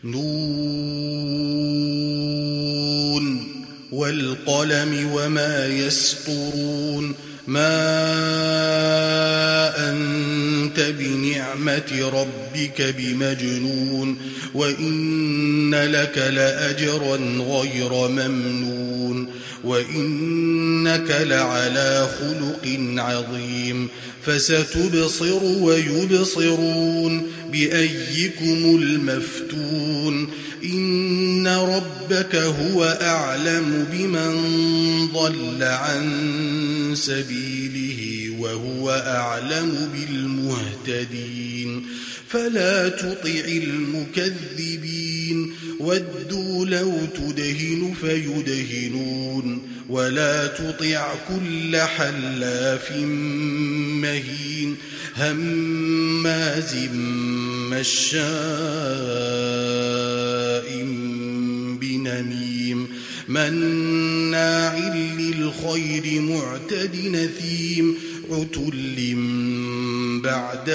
نون والقلم وما يسطرون ما أنت بنعمة ربك بمجنون وإن لك لأجرا غير ممنون وإنك لعلى خلق عظيم فستبصر ويبصرون بأيكم المفتون إن ربك هو أعلم بمن ضل عن سبيله وهو أعلم بالمهتدين فلا تطع المكذبين ودوا لو تدهن فيدهنون ولا تطع كل حلاف مهين هماز مشاء بنميم مناع للخير معتد نثيم عتل بعد